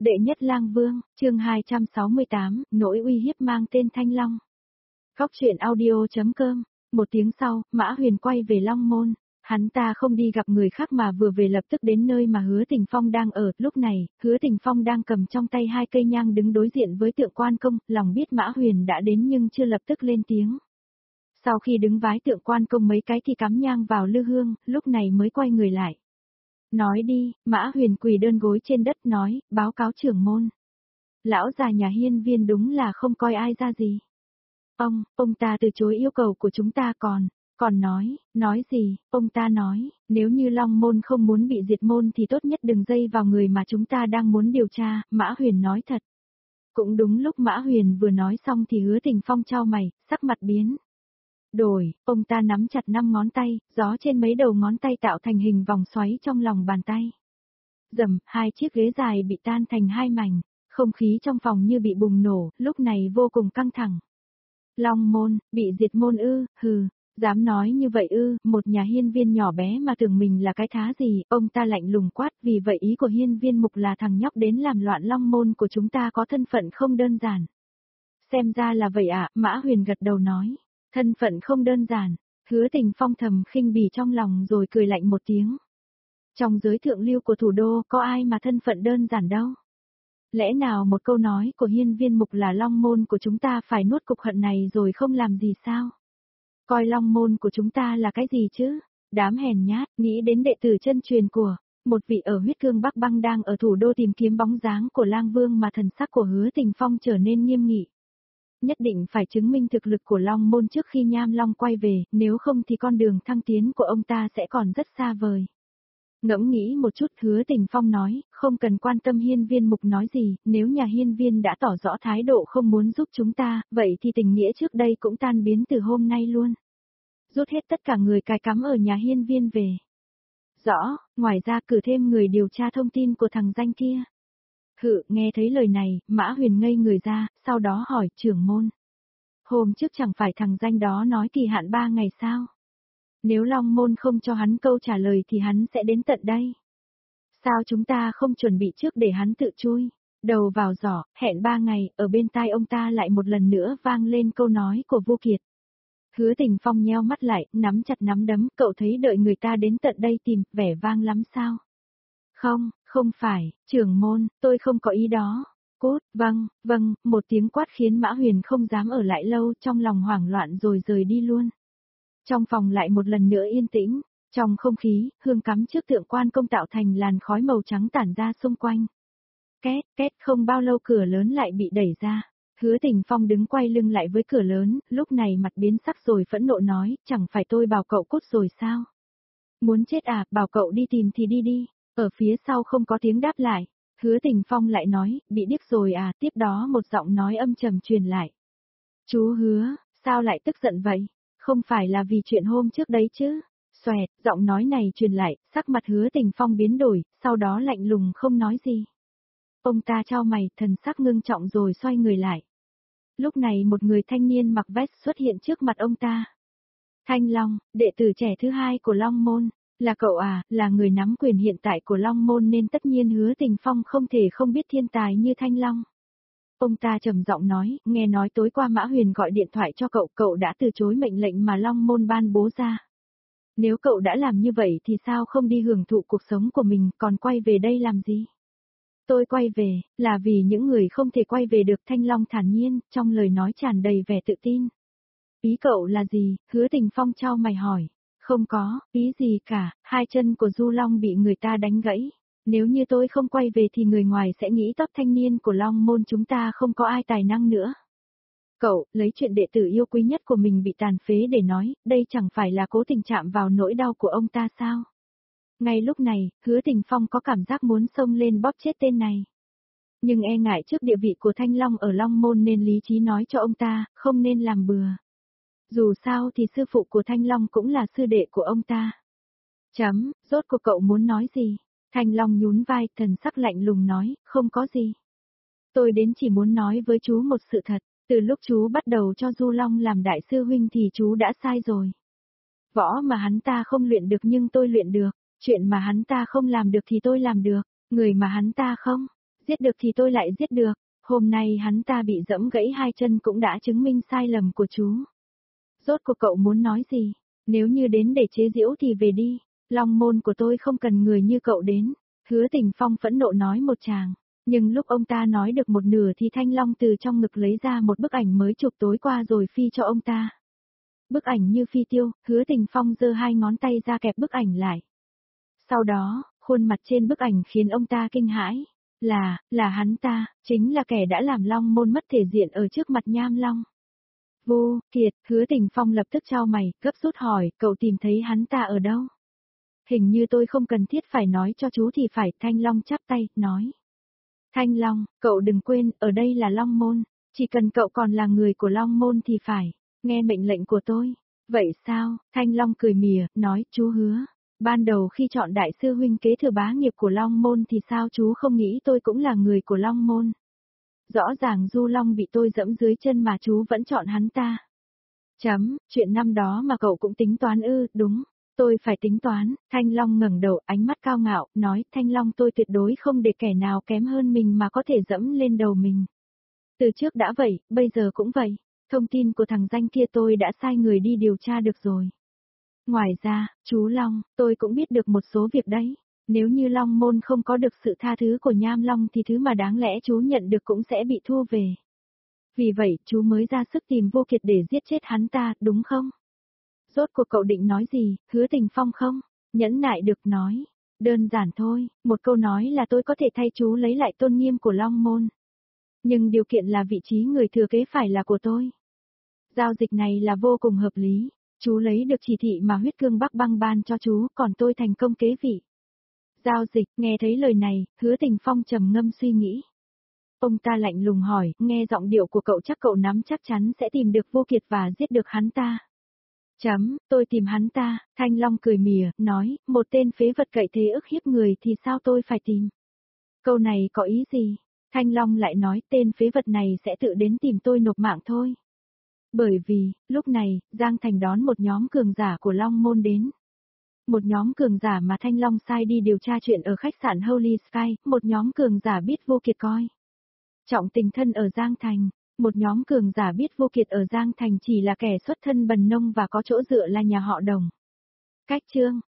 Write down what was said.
Đệ nhất lang vương, chương 268, nỗi uy hiếp mang tên Thanh Long. Góc truyện audio.com. Một tiếng sau, Mã Huyền quay về Long Môn. Hắn ta không đi gặp người khác mà vừa về lập tức đến nơi mà Hứa Tình Phong đang ở. Lúc này, Hứa Tình Phong đang cầm trong tay 2 cây nhang đứng đối diện với tượng Quan Công, lòng biết Mã Huyền đã đến nhưng chưa lập tức lên tiếng. Sau khi đứng vái tượng Quan Công mấy cái thì cắm nhang vào lư hương, lúc này mới quay người lại. Nói đi, Mã Huyền quỳ đơn gối trên đất nói, báo cáo trưởng môn. Lão già nhà Hiên Viên đúng là không coi ai ra gì. Ông ta từ chối yêu cầu của chúng ta còn nói gì, ông ta nói, nếu như Long Môn không muốn bị diệt môn thì tốt nhất đừng dây vào người mà chúng ta đang muốn điều tra, Mã Huyền nói thật. Cũng đúng lúc Mã Huyền vừa nói xong thì Hứa Tình Phong chau mày, sắc mặt biến đổi, ông ta nắm chặt 5 ngón tay, gió trên mấy đầu ngón tay tạo thành hình vòng xoáy trong lòng bàn tay. Rầm, 2 chiếc ghế dài bị tan thành 2 mảnh, không khí trong phòng như bị bùng nổ, lúc này vô cùng căng thẳng. Long Môn, bị diệt môn ư, hừ, dám nói như vậy ư, một nhà Hiên Viên nhỏ bé mà tưởng mình là cái thá gì, ông ta lạnh lùng quát, vì vậy ý của Hiên Viên Mục là thằng nhóc đến làm loạn Long Môn của chúng ta có thân phận không đơn giản. Xem ra là vậy ạ, Mã Huyền gật đầu nói. Thân phận không đơn giản, Hứa Tình Phong thầm khinh bỉ trong lòng rồi cười lạnh một tiếng. Trong giới thượng lưu của thủ đô có ai mà thân phận đơn giản đâu. Lẽ nào một câu nói của Hiên Viên Mục là Long Môn của chúng ta phải nuốt cục hận này rồi không làm gì sao? Coi Long Môn của chúng ta là cái gì chứ? Đám hèn nhát, nghĩ đến đệ tử chân truyền của một vị ở huyết cương Bắc Băng đang ở thủ đô tìm kiếm bóng dáng của Lang Vương mà thần sắc của Hứa Tình Phong trở nên nghiêm nghị. Nhất định phải chứng minh thực lực của Long Môn trước khi Nham Long quay về, nếu không thì con đường thăng tiến của ông ta sẽ còn rất xa vời. Ngẫm nghĩ một chút, Hứa Tình Phong nói, không cần quan tâm Hiên Viên Mục nói gì, nếu nhà Hiên Viên đã tỏ rõ thái độ không muốn giúp chúng ta, vậy thì tình nghĩa trước đây cũng tan biến từ hôm nay luôn. Rút hết tất cả người cài cắm ở nhà Hiên Viên về. Rõ, ngoài ra cử thêm người điều tra thông tin của thằng danh kia. Nghe thấy lời này, Mã Huyền ngây người ra, sau đó hỏi trưởng môn. Hôm trước chẳng phải thằng danh đó nói kỳ hạn 3 ngày sao? Nếu Long Môn không cho hắn câu trả lời thì hắn sẽ đến tận đây. Sao chúng ta không chuẩn bị trước để hắn tự chui? Đầu vào giỏ, hẹn 3 ngày, ở bên tai ông ta lại một lần nữa vang lên câu nói của Vô Kiệt. Hứa Tình Phong nheo mắt lại, nắm chặt nắm đấm, cậu thấy đợi người ta đến tận đây tìm, vẻ vang lắm sao? Không phải, trưởng môn, tôi không có ý đó. Cút, vâng, một tiếng quát khiến Mã Huyền không dám ở lại lâu, trong lòng hoảng loạn rồi rời đi luôn. Trong phòng lại một lần nữa yên tĩnh, trong không khí, hương cắm trước tượng Quan Công tạo thành làn khói màu trắng tản ra xung quanh. Két, không bao lâu cửa lớn lại bị đẩy ra. Hứa Tình Phong đứng quay lưng lại với cửa lớn, lúc này mặt biến sắc rồi phẫn nộ nói, chẳng phải tôi bảo cậu cút rồi sao? Muốn chết à, bảo cậu đi tìm thì đi. Ở phía sau không có tiếng đáp lại. Hứa Tình Phong lại nói, bị điếc rồi à, tiếp đó một giọng nói âm trầm truyền lại. Chú Hứa, sao lại tức giận vậy? Không phải là vì chuyện hôm trước đấy chứ? Xoẹt, giọng nói này truyền lại, sắc mặt Hứa Tình Phong biến đổi, sau đó lạnh lùng không nói gì. Ông ta chau mày, thần sắc ngưng trọng rồi xoay người lại. Lúc này một người thanh niên mặc vest xuất hiện trước mặt ông ta. Thanh Long, đệ tử trẻ thứ 2 của Long Môn. Là cậu à, là người nắm quyền hiện tại của Long Môn nên tất nhiên Hứa Tình Phong không thể không biết thiên tài như Thanh Long. Ông ta trầm giọng nói, nghe nói tối qua Mã Huyền gọi điện thoại cho cậu đã từ chối mệnh lệnh mà Long Môn ban bố ra. Nếu cậu đã làm như vậy thì sao không đi hưởng thụ cuộc sống của mình, còn quay về đây làm gì? Tôi quay về, là vì những người không thể quay về được, Thanh Long thản nhiên, trong lời nói tràn đầy vẻ tự tin. Ý cậu là gì? Hứa Tình Phong chau mày hỏi. Không có, ý gì cả, 2 chân của Du Long bị người ta đánh gãy. Nếu như tôi không quay về thì người ngoài sẽ nghĩ top thanh niên của Long Môn chúng ta không có ai tài năng nữa. Cậu, lấy chuyện đệ tử yêu quý nhất của mình bị tàn phế để nói, đây chẳng phải là cố tình chạm vào nỗi đau của ông ta sao? Ngay lúc này, Hứa Tình Phong có cảm giác muốn xông lên bóp chết tên này. Nhưng e ngại trước địa vị của Thanh Long ở Long Môn nên lý trí nói cho ông ta, không nên làm bừa. Dù sao thì sư phụ của Thanh Long cũng là sư đệ của ông ta. Rốt cuộc cậu muốn nói gì? Thanh Long nhún vai, thần sắc lạnh lùng nói, không có gì. Tôi đến chỉ muốn nói với chú một sự thật, từ lúc chú bắt đầu cho Du Long làm đại sư huynh thì chú đã sai rồi. Võ mà hắn ta không luyện được nhưng tôi luyện được, chuyện mà hắn ta không làm được thì tôi làm được, người mà hắn ta không Giết được thì tôi lại giết được. Hôm nay hắn ta bị giẫm gãy hai chân cũng đã chứng minh sai lầm của chú. Rốt cuộc cậu muốn nói gì? Nếu như đến để chế giễu thì về đi. Long môn của tôi không cần người như cậu đến. Hứa Tình Phong phẫn nộ nói một tràng. Nhưng lúc ông ta nói được một nửa thì Thanh Long từ trong ngực lấy ra một bức ảnh mới chụp tối qua rồi phi cho ông ta. Bức ảnh như phi tiêu, Hứa Tình Phong giơ hai ngón tay ra kẹp bức ảnh lại. Sau đó, khuôn mặt trên bức ảnh khiến ông ta kinh hãi. Là hắn ta, chính là kẻ đã làm Long môn mất thể diện ở trước mặt Nham Long. Vô, Kiệt, Hứa Tình Phong lập tức chau mày, gấp rút hỏi, cậu tìm thấy hắn ta ở đâu? Hình như tôi không cần thiết phải nói cho chú thì phải, Thanh Long chắp tay, nói. Thanh Long, cậu đừng quên, ở đây là Long môn, chỉ cần cậu còn là người của Long môn thì phải, nghe mệnh lệnh của tôi. Vậy sao, Thanh Long cười mỉa, nói, chú Hứa. Ban đầu khi chọn đại sư huynh kế thừa bá nghiệp của Long môn thì sao chú không nghĩ tôi cũng là người của Long môn? Rõ ràng Du Long bị tôi dẫm dưới chân mà chú vẫn chọn hắn ta. Chuyện năm đó mà cậu cũng tính toán ư? Đúng, tôi phải tính toán. Thanh Long ngẩng đầu, ánh mắt cao ngạo, nói, Thanh Long tôi tuyệt đối không để kẻ nào kém hơn mình mà có thể dẫm lên đầu mình. Từ trước đã vậy, bây giờ cũng vậy. Thông tin của thằng danh kia tôi đã sai người đi điều tra được rồi. Ngoài ra, chú Long, tôi cũng biết được một số việc đấy. Nếu như Long môn không có được sự tha thứ của Nham Long thì thứ mà đáng lẽ chú nhận được cũng sẽ bị thu về. Vì vậy, chú mới ra sức tìm Vô Kiệt để giết chết hắn ta, đúng không? Rốt cuộc cậu định nói gì, Hứa Tình Phong không? Nhẫn nại được nói. Đơn giản thôi, một câu nói là tôi có thể thay chú lấy lại tôn nghiêm của Long môn. Nhưng điều kiện là vị trí người thừa kế phải là của tôi. Giao dịch này là vô cùng hợp lý. Chú lấy được chỉ thị mà huyết cương Bắc băng ban cho chú, còn tôi thành công kế vị. Giao dịch, nghe thấy lời này, Hứa Tình Phong trầm ngâm suy nghĩ. Ông ta lạnh lùng hỏi, nghe giọng điệu của cậu chắc cậu nắm chắc chắn sẽ tìm được Vô Kiệt và giết được hắn ta. Tôi tìm hắn ta, Thanh Long cười mỉa, nói, một tên phế vật cậy thế ức hiếp người thì sao tôi phải tìm? Câu này có ý gì? Thanh Long lại nói, tên phế vật này sẽ tự đến tìm tôi nộp mạng thôi. Bởi vì, lúc này, Giang Thành đón một nhóm cường giả của Long môn đến. Một nhóm cường giả mà Thanh Long sai đi điều tra chuyện ở khách sạn Holy Sky, một nhóm cường giả biết Vô Kiệt coi. Trọng tình thân ở Giang Thành, một nhóm cường giả biết Vô Kiệt ở Giang Thành chỉ là kẻ xuất thân bần nông và có chỗ dựa là nhà họ Đồng. Cách chương